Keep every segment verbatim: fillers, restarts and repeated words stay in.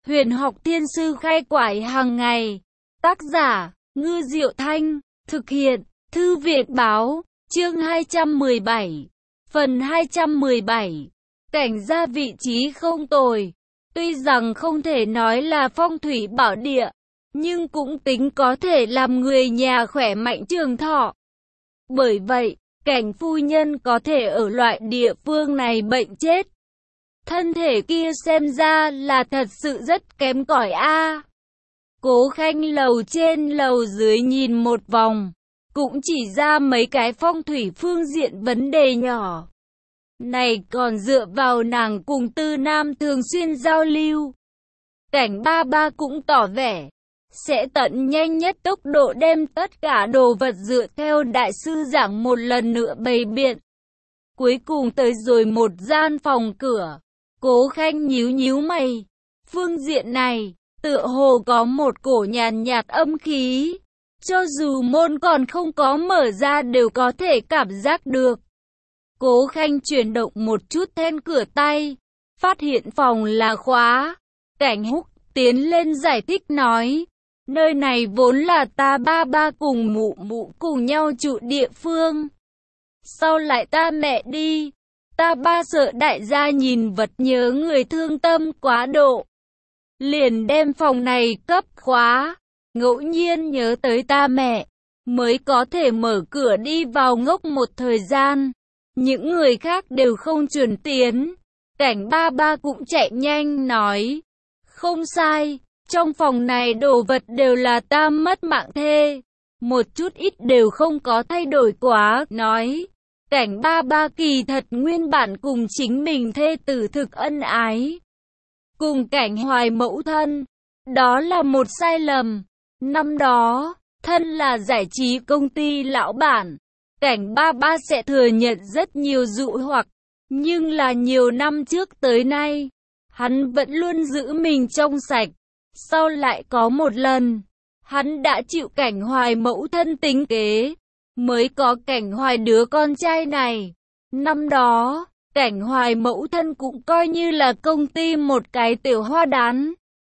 Huyền học thiên sư khai quải hàng ngày. Tác giả, Ngư Diệu Thanh. Thực hiện, Thư viện báo. Chương hai trăm mười bảy. Phần hai trăm mười bảy. Cảnh gia vị trí không tồi. Tuy rằng không thể nói là phong thủy bảo địa, nhưng cũng tính có thể làm người nhà khỏe mạnh trường thọ. Bởi vậy, Cảnh phu nhân có thể ở loại địa phương này bệnh chết. Thân thể kia xem ra là thật sự rất kém cỏi a. Cố Khanh lầu trên lầu dưới nhìn một vòng, cũng chỉ ra mấy cái phong thủy phương diện vấn đề nhỏ. Này còn dựa vào nàng cùng Tư Nam thường xuyên giao lưu. Cảnh ba ba cũng tỏ vẻ sẽ tận nhanh nhất tốc độ đem tất cả đồ vật dựa theo đại sư giảng một lần nữa bày biện. Cuối cùng tới rồi một gian phòng cửa. Cố Khanh nhíu nhíu mày. Phương diện này, tựa hồ có một cổ nhàn nhạt âm khí. Cho dù môn còn không có mở ra đều có thể cảm giác được. Cố Khanh chuyển động một chút then cửa tay. Phát hiện phòng là khóa. Cảnh Húc tiến lên giải thích nói. Nơi này vốn là ta ba ba cùng mụ mụ cùng nhau trụ địa phương. Sau lại ta mẹ đi. Ta ba sợ đại gia nhìn vật nhớ người thương tâm quá độ. Liền đem phòng này cấp khóa. Ngẫu nhiên nhớ tới ta mẹ. Mới có thể mở cửa đi vào ngốc một thời gian. Những người khác đều không chuẩn tiến. Cảnh ba ba cũng chạy nhanh nói. Không sai. Trong phòng này đồ vật đều là ta mất mạng thê. Một chút ít đều không có thay đổi quá. Nói. Cảnh ba ba kỳ thật nguyên bản cùng chính mình thê tử thực ân ái. Cùng Cảnh Hoài mẫu thân. Đó là một sai lầm. Năm đó, thân là giải trí công ty lão bản. Cảnh ba ba sẽ thừa nhận rất nhiều dụ hoặc. Nhưng là nhiều năm trước tới nay, hắn vẫn luôn giữ mình trong sạch. Sau lại có một lần, hắn đã chịu Cảnh Hoài mẫu thân tính kế. Mới có Cảnh Hoài đứa con trai này. Năm đó, Cảnh Hoài mẫu thân cũng coi như là công ty một cái tiểu hoa đán.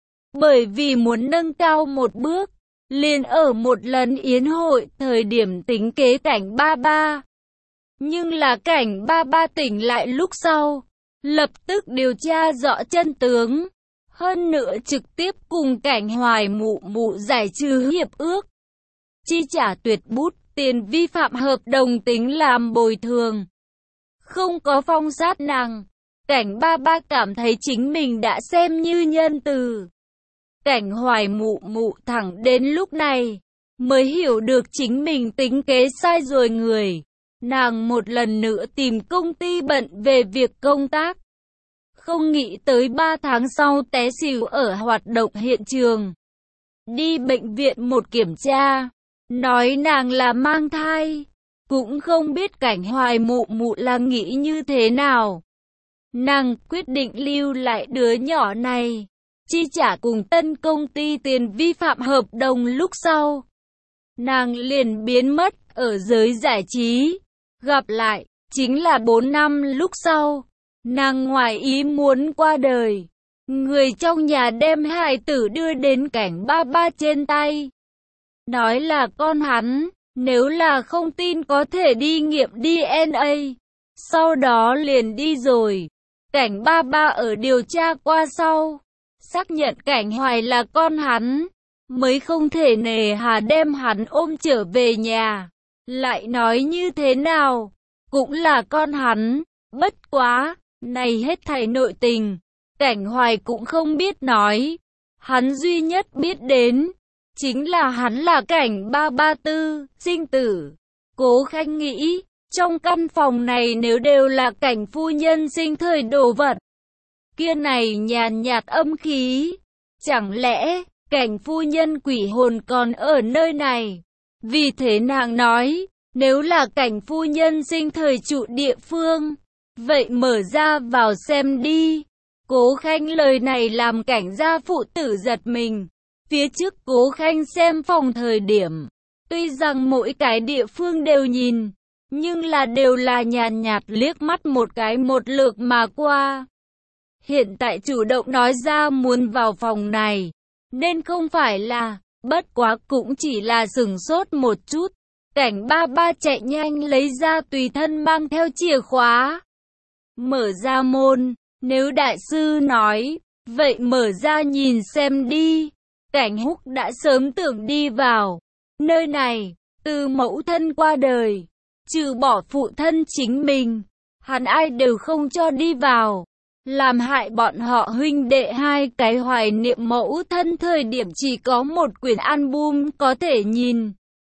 Bởi vì muốn nâng cao một bước, liền ở một lần yến hội thời điểm tính kế Cảnh ba ba. Nhưng là Cảnh ba ba tỉnh lại lúc sau, lập tức điều tra rõ chân tướng. Hơn nữa trực tiếp cùng Cảnh Hoài mụ mụ giải trừ hiệp ước. Chi trả tuyệt bút. Tiền vi phạm hợp đồng tính làm bồi thường. Không có phong sát nàng. Cảnh ba ba cảm thấy chính mình đã xem như nhân từ. Cảnh Hoài mụ mụ thẳng đến lúc này mới hiểu được chính mình tính kế sai rồi người. Nàng một lần nữa tìm công ty bận về việc công tác. Không nghĩ tới ba tháng sau té xỉu ở hoạt động hiện trường. Đi bệnh viện một kiểm tra. Nói nàng là mang thai, cũng không biết Cảnh Hoài mụ mụ là nghĩ như thế nào. Nàng quyết định lưu lại đứa nhỏ này, chi trả cùng tân công ty tiền vi phạm hợp đồng lúc sau. Nàng liền biến mất ở giới giải trí, gặp lại, chính là bốn năm lúc sau. Nàng ngoài ý muốn qua đời, người trong nhà đem hài tử đưa đến Cảnh ba ba trên tay. Nói là con hắn, nếu là không tin có thể đi nghiệm đê en a. Sau đó liền đi rồi. Cảnh ba ba ở điều tra qua sau, xác nhận Cảnh Hoài là con hắn, mới không thể nề hà đem hắn ôm trở về nhà. Lại nói như thế nào, cũng là con hắn, bất quá, này hết thảy nội tình, Cảnh Hoài cũng không biết nói. Hắn duy nhất biết đến chính là hắn là Cảnh ba ba tư, sinh tử. Cố Khanh nghĩ, trong căn phòng này nếu đều là Cảnh phu nhân sinh thời đồ vật, kia này nhàn nhạt âm khí, chẳng lẽ Cảnh phu nhân quỷ hồn còn ở nơi này? Vì thế nàng nói, nếu là Cảnh phu nhân sinh thời trụ địa phương, vậy mở ra vào xem đi. Cố Khanh lời này làm Cảnh gia phụ tử giật mình. Phía trước Cố Khanh xem phòng thời điểm, tuy rằng mỗi cái địa phương đều nhìn, nhưng là đều là nhàn nhạt liếc mắt một cái một lượt mà qua. hiện tại chủ động nói ra muốn vào phòng này, nên không phải là, bất quá cũng chỉ là sửng sốt một chút. Cảnh ba ba chạy nhanh lấy ra tùy thân mang theo chìa khóa. Mở ra môn, nếu đại sư nói, vậy mở ra nhìn xem đi. Cảnh Húc đã sớm tưởng đi vào nơi này, từ mẫu thân qua đời, trừ bỏ phụ thân chính mình, hắn ai đều không cho đi vào, làm hại bọn họ huynh đệ hai cái hoài niệm mẫu thân thời điểm chỉ có một quyển album có thể nhìn.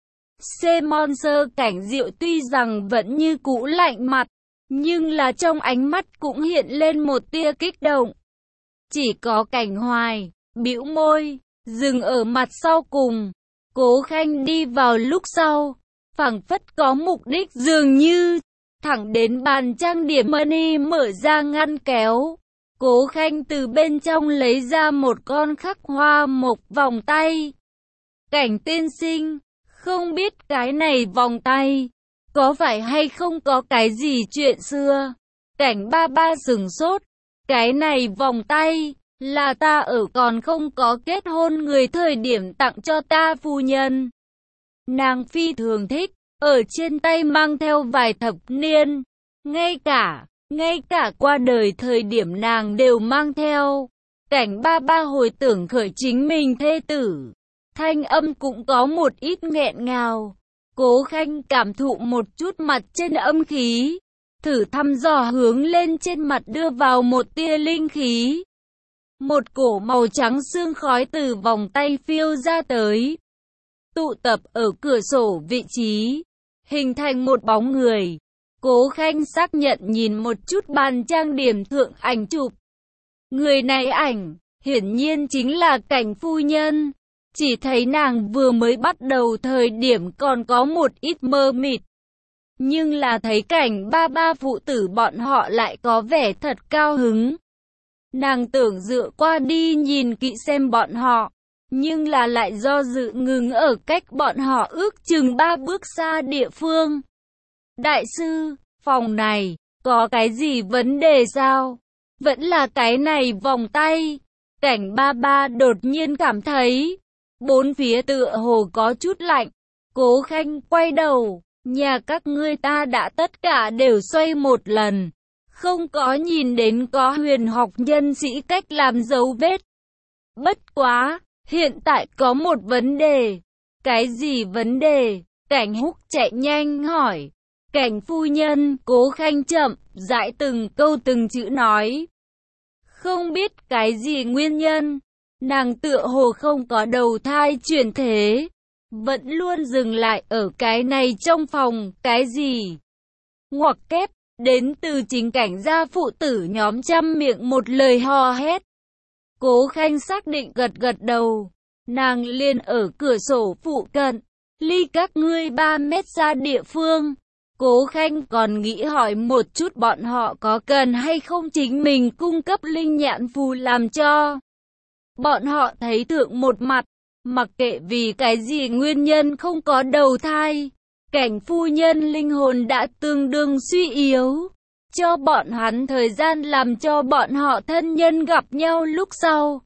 C-Monster Cảnh Diệu tuy rằng vẫn như cũ lạnh mặt, nhưng là trong ánh mắt cũng hiện lên một tia kích động. Chỉ có Cảnh Hoài, bĩu môi, dừng ở mặt sau cùng. Cố Khanh đi vào lúc sau, phảng phất có mục đích dường như, thẳng đến bàn trang điểm money mở ra ngăn kéo. Cố Khanh từ bên trong lấy ra một con khắc hoa mộc vòng tay. Cảnh tiên sinh, không biết cái này vòng tay, có phải hay không có cái gì chuyện xưa? Cảnh ba ba sửng sốt, cái này vòng tay, là ta ở còn không có kết hôn người thời điểm tặng cho ta phu nhân. Nàng phi thường thích, ở trên tay mang theo vài thập niên, ngay cả, ngay cả qua đời thời điểm nàng đều mang theo. Cảnh ba ba hồi tưởng khởi chính mình thê tử, thanh âm cũng có một ít nghẹn ngào. Cố Khanh cảm thụ một chút mặt trên âm khí, thử thăm dò hướng lên trên mặt đưa vào một tia linh khí. Một cổ màu trắng sương khói từ vòng tay phiêu ra tới, tụ tập ở cửa sổ vị trí, hình thành một bóng người. Cố Khanh xác nhận nhìn một chút bàn trang điểm thượng ảnh chụp. Người này ảnh, hiển nhiên chính là Cảnh phu nhân. Chỉ thấy nàng vừa mới bắt đầu thời điểm còn có một ít mơ mịt. Nhưng là thấy Cảnh ba ba phụ tử bọn họ lại có vẻ thật cao hứng. Nàng tưởng dựa qua đi nhìn kỹ xem bọn họ, nhưng là lại do dự ngừng ở cách bọn họ ước chừng ba bước xa địa phương. Đại sư, phòng này, có cái gì vấn đề sao? Vẫn là cái này vòng tay. Cảnh ba ba đột nhiên cảm thấy, bốn phía tựa hồ có chút lạnh. Cố Khanh quay đầu, nhà các ngươi ta đã tất cả đều xoay một lần. Không có nhìn đến có huyền học nhân sĩ cách làm dấu vết. Bất quá, hiện tại có một vấn đề. Cái gì vấn đề? Cảnh Húc chạy nhanh hỏi. Cảnh phu nhân, Cố Khanh chậm, rãi từng câu từng chữ nói. Không biết cái gì nguyên nhân, nàng tựa hồ không có đầu thai chuyển thế, vẫn luôn dừng lại ở cái này trong phòng, cái gì? Ngoặc kép, đến từ chính Cảnh gia phụ tử nhóm trăm miệng một lời hò hét. Cố Khanh xác định gật gật đầu, nàng liền ở cửa sổ phụ cận, ly các ngươi ba mét ra địa phương. Cố Khanh còn nghĩ hỏi một chút bọn họ có cần hay không chính mình cung cấp linh nhãn phù làm cho bọn họ thấy thượng một mặt, mặc kệ vì cái gì nguyên nhân không có đầu thai. Cảnh phu nhân linh hồn đã tương đương suy yếu, cho bọn hắn thời gian làm cho bọn họ thân nhân gặp nhau lúc sau.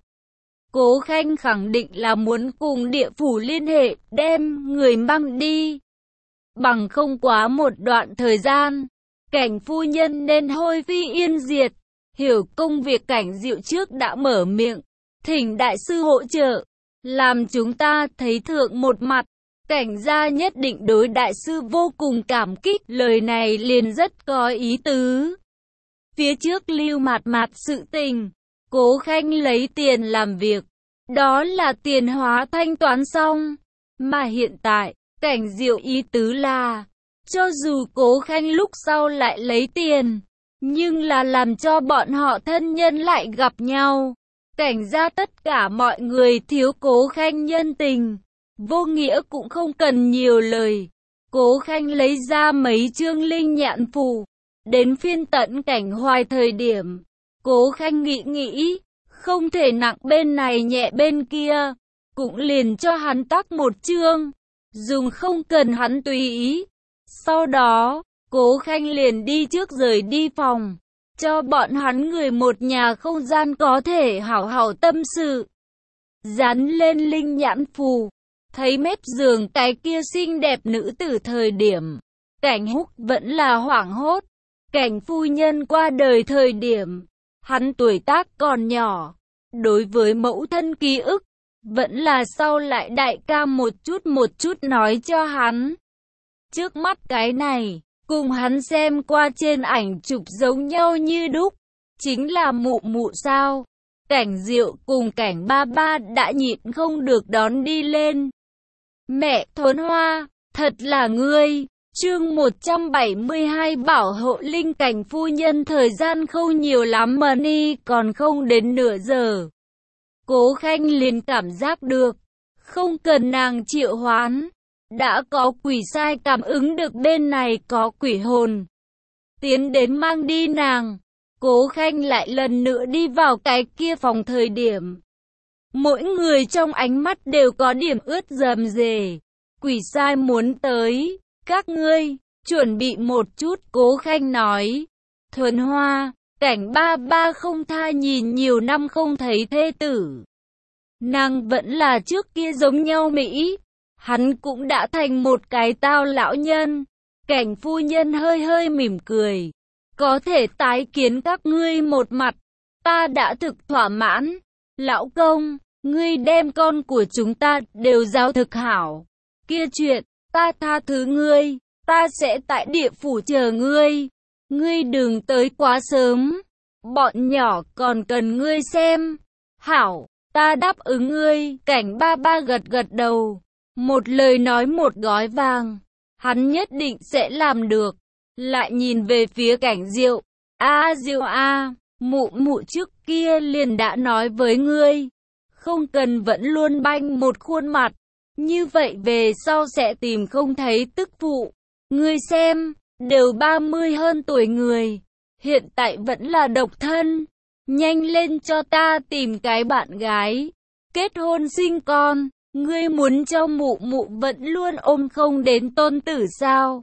Cố Khanh khẳng định là muốn cùng địa phủ liên hệ, đem người mang đi. Bằng không quá một đoạn thời gian, Cảnh phu nhân nên hôi phi yên diệt. Hiểu công việc Cảnh Diệu trước đã mở miệng, thỉnh đại sư hỗ trợ, làm chúng ta thấy thượng một mặt. Cảnh gia nhất định đối đại sư vô cùng cảm kích, lời này liền rất có ý tứ. Phía trước lưu mạt mạt sự tình, Cố Khanh lấy tiền làm việc, đó là tiền hóa thanh toán xong, mà hiện tại, Cảnh Diệu ý tứ là, cho dù Cố Khanh lúc sau lại lấy tiền, nhưng là làm cho bọn họ thân nhân lại gặp nhau. Cảnh gia tất cả mọi người thiếu Cố Khanh nhân tình, vô nghĩa cũng không cần nhiều lời. Cố Khanh lấy ra mấy chương linh nhãn phù, đến phiên tận Cảnh Hoài thời điểm, Cố Khanh nghĩ nghĩ, không thể nặng bên này nhẹ bên kia, cũng liền cho hắn tắc một chương, dùng không cần hắn tùy ý. Sau đó, Cố Khanh liền đi trước rời đi phòng, cho bọn hắn người một nhà không gian có thể hảo hảo tâm sự. Dán lên linh nhãn phù, thấy mép giường cái kia xinh đẹp nữ tử thời điểm, Cảnh Húc vẫn là hoảng hốt. Cảnh phu nhân qua đời thời điểm, hắn tuổi tác còn nhỏ, đối với mẫu thân ký ức, vẫn là sau lại đại ca một chút một chút nói cho hắn. Trước mắt cái này, cùng hắn xem qua trên ảnh chụp giống nhau như đúc, chính là mụ mụ sao. Cảnh Diệu cùng Cảnh ba ba đã nhịn không được đón đi lên. Mẹ Thốn Hoa, thật là ngươi. Chương một trăm bảy mươi hai bảo hộ linh. Cảnh phu nhân thời gian không nhiều lắm mà ni còn không đến nửa giờ. Cố Khanh liền cảm giác được, không cần nàng triệu hoán, đã có quỷ sai cảm ứng được bên này có quỷ hồn. Tiến đến mang đi nàng, Cố Khanh lại lần nữa đi vào cái kia phòng thời điểm. Mỗi người trong ánh mắt đều có điểm ướt rầm rề. Quỷ sai muốn tới, các ngươi, chuẩn bị một chút. Cố Khanh nói. Thuần Hoa, Cảnh ba ba không tha nhìn nhiều năm không thấy thê tử. Nàng vẫn là trước kia giống nhau Mỹ. Hắn cũng đã thành một cái tao lão nhân. Cảnh phu nhân hơi hơi mỉm cười. Có thể tái kiến các ngươi một mặt, ta đã thực thỏa mãn. Lão công, ngươi đem con của chúng ta đều giáo thực hảo. Kia chuyện, ta tha thứ ngươi, ta sẽ tại địa phủ chờ ngươi. Ngươi đừng tới quá sớm, bọn nhỏ còn cần ngươi xem. Hảo, ta đáp ứng ngươi. Cảnh ba ba gật gật đầu, một lời nói một gói vàng, hắn nhất định sẽ làm được. Lại nhìn về phía Cảnh Diệu, a Diệu a, mụ mụ trước kia liền đã nói với ngươi, không cần vẫn luôn banh một khuôn mặt, như vậy về sau sẽ tìm không thấy tức phụ. Ngươi xem, đều ba mươi hơn tuổi người, hiện tại vẫn là độc thân, nhanh lên cho ta tìm cái bạn gái, kết hôn sinh con. Ngươi muốn cho mụ mụ vẫn luôn ôm không đến tôn tử sao?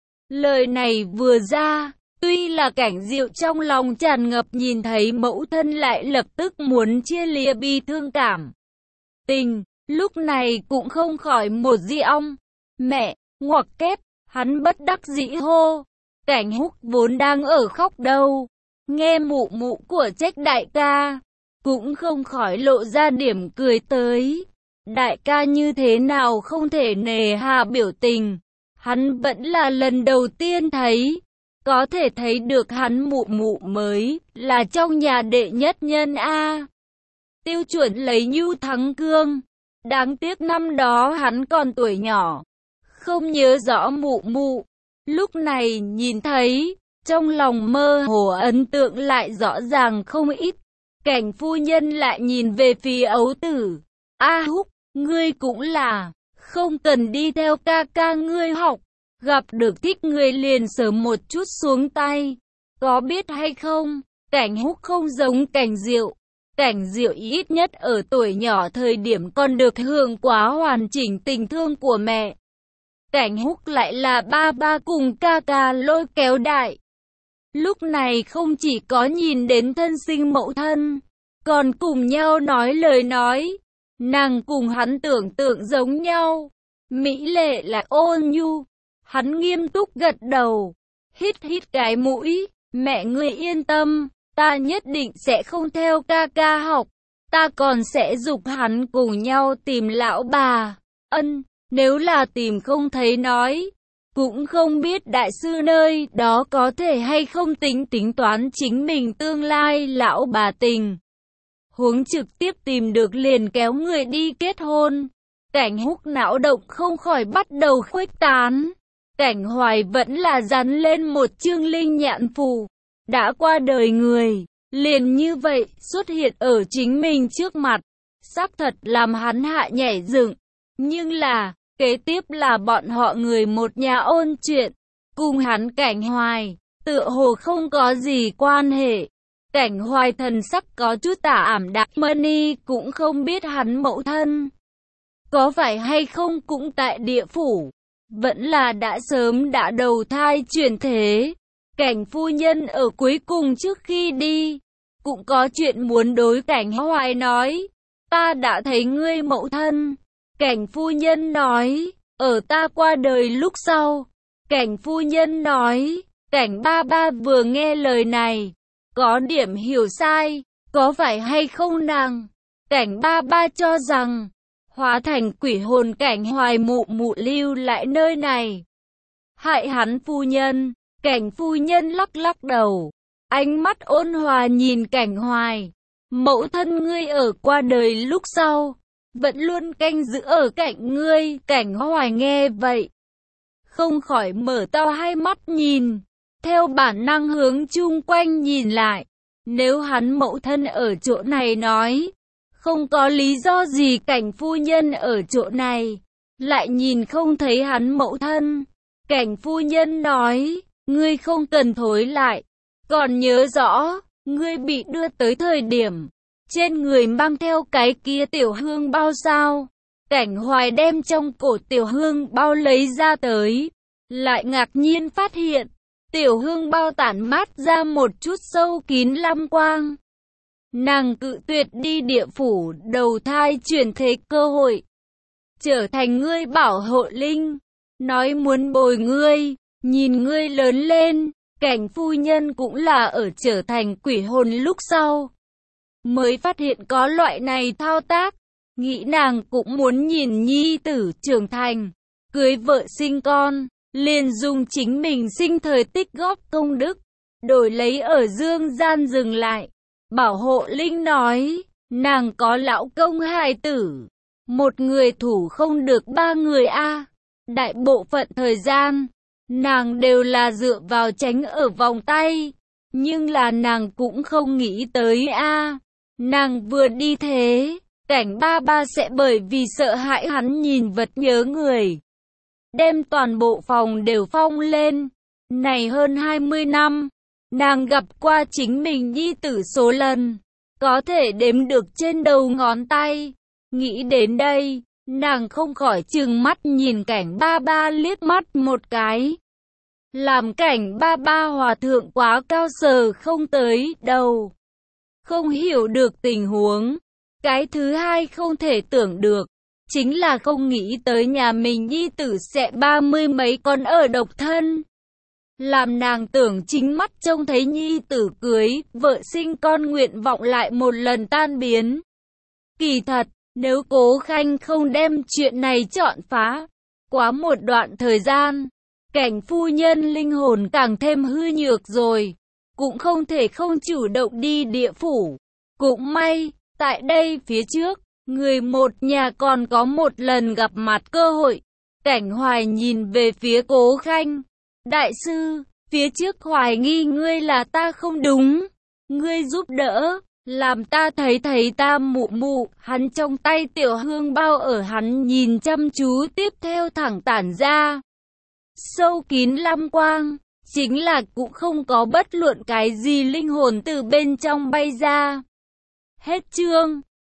Lời này vừa ra, tuy là Cảnh Diệu trong lòng tràn ngập nhìn thấy mẫu thân lại lập tức muốn chia lìa bi thương cảm tình, lúc này cũng không khỏi một di ong. Mẹ, ngoặc kép, hắn bất đắc dĩ hô. Cảnh Húc vốn đang ở khóc đâu, nghe mụ mụ của trách đại ca, cũng không khỏi lộ ra điểm cười tới. Đại ca như thế nào không thể nề hà biểu tình, hắn vẫn là lần đầu tiên thấy, có thể thấy được hắn mụ mụ mới là trong nhà đệ nhất nhân a. Tiêu chuẩn lấy nhu thắng cương, đáng tiếc năm đó hắn còn tuổi nhỏ, không nhớ rõ mụ mụ, lúc này nhìn thấy, trong lòng mơ hồ ấn tượng lại rõ ràng không ít. Cảnh phu nhân lại nhìn về phía ấu tử, a Húc, ngươi cũng là, không cần đi theo ca ca ngươi học, gặp được thích người liền sớm một chút xuống tay, có biết hay không? Cảnh Húc không giống Cảnh Diệu, Cảnh Diệu ít nhất ở tuổi nhỏ thời điểm còn được hưởng quá hoàn chỉnh tình thương của mẹ. Cảnh Húc lại là ba ba cùng ca ca lôi kéo đại. Lúc này không chỉ có nhìn đến thân sinh mẫu thân, còn cùng nhau nói lời nói. Nàng cùng hắn tưởng tượng giống nhau, mỹ lệ là ôn nhu. Hắn nghiêm túc gật đầu, hít hít cái mũi, mẹ ngươi yên tâm, ta nhất định sẽ không theo ca ca học, ta còn sẽ giục hắn cùng nhau tìm lão bà. Ân, nếu là tìm không thấy nói, cũng không biết đại sư nơi đó có thể hay không tính tính toán chính mình tương lai lão bà tình. Huống trực tiếp tìm được liền kéo người đi kết hôn. Cảnh Húc não động không khỏi bắt đầu khuếch tán. Cảnh Hoài vẫn là dán lên một chương linh nhãn phù. Đã qua đời người, liền như vậy xuất hiện ở chính mình trước mặt. Xác thật làm hắn hạ nhảy dựng. Nhưng là, kế tiếp là bọn họ người một nhà ôn chuyện. Cùng hắn Cảnh Hoài, tựa hồ không có gì quan hệ. Cảnh Hoài thần sắc có chút tà ảm đạm, Mani cũng không biết hắn mẫu thân có phải hay không cũng tại địa phủ, vẫn là đã sớm đã đầu thai chuyển thế. Cảnh phu nhân ở cuối cùng trước khi đi, cũng có chuyện muốn đối Cảnh Hoài nói. Ta đã thấy ngươi mẫu thân. Cảnh phu nhân nói, ở ta qua đời lúc sau. Cảnh phu nhân nói, Cảnh ba ba vừa nghe lời này, có điểm hiểu sai, có phải hay không nàng? Cảnh ba ba cho rằng, hóa thành quỷ hồn Cảnh Hoài mụ mụ lưu lại nơi này. Hại hắn phu nhân. Cảnh phu nhân lắc lắc đầu, ánh mắt ôn hòa nhìn Cảnh Hoài. Mẫu thân ngươi ở qua đời lúc sau, vẫn luôn canh giữ ở cạnh ngươi. Cảnh Hoài nghe vậy, không khỏi mở to hai mắt nhìn, theo bản năng hướng chung quanh nhìn lại. Nếu hắn mẫu thân ở chỗ này nói, không có lý do gì Cảnh phu nhân ở chỗ này, lại nhìn không thấy hắn mẫu thân. Cảnh phu nhân nói, ngươi không cần thối lại, còn nhớ rõ, ngươi bị đưa tới thời điểm, trên người mang theo cái kia tiểu hương bao sao? Cảnh Hoài đem trong cổ tiểu hương bao lấy ra tới, lại ngạc nhiên phát hiện, tiểu hương bao tản mát ra một chút sâu kín lam quang. Nàng cự tuyệt đi địa phủ đầu thai chuyển thế cơ hội, trở thành ngươi bảo hộ linh, nói muốn bồi ngươi, nhìn ngươi lớn lên. Cảnh phu nhân cũng là ở trở thành quỷ hồn lúc sau, mới phát hiện có loại này thao tác, nghĩ nàng cũng muốn nhìn nhi tử trưởng thành, cưới vợ sinh con, liền dùng chính mình sinh thời tích góp công đức, đổi lấy ở dương gian dừng lại. Bảo hộ linh nói, nàng có lão công hài tử, một người thủ không được ba người a. Đại bộ phận thời gian, nàng đều là dựa vào tránh ở vòng tay, nhưng là nàng cũng không nghĩ tới a, nàng vừa đi thế, Cảnh ba ba sẽ bởi vì sợ hãi hắn nhìn vật nhớ người, đem toàn bộ phòng đều phong lên. Này hơn hai mươi năm, nàng gặp qua chính mình nhi tử số lần, có thể đếm được trên đầu ngón tay. Nghĩ đến đây, nàng không khỏi trừng mắt nhìn Cảnh ba ba liếc mắt một cái. Làm Cảnh ba ba hòa thượng quá cao sờ không tới đầu, không hiểu được tình huống. Cái thứ hai không thể tưởng được, chính là không nghĩ tới nhà mình nhi tử sẽ ba mươi mấy con ở độc thân. Làm nàng tưởng chính mắt trông thấy nhi tử cưới, vợ sinh con nguyện vọng lại một lần tan biến. Kỳ thật, nếu Cố Khanh không đem chuyện này chọn phá, quá một đoạn thời gian, Cảnh phu nhân linh hồn càng thêm hư nhược rồi, cũng không thể không chủ động đi địa phủ. Cũng may, tại đây phía trước, người một nhà còn có một lần gặp mặt cơ hội. Cảnh Hoài nhìn về phía Cố Khanh. Đại sư, phía trước hoài nghi ngươi là ta không đúng. Ngươi giúp đỡ, làm ta thấy thấy ta mụ mụ. Hắn trong tay tiểu hương bao ở hắn nhìn chăm chú tiếp theo thẳng tản ra. Sâu kín lam quang, chính là cũng không có bất luận cái gì linh hồn từ bên trong bay ra. Hết chương.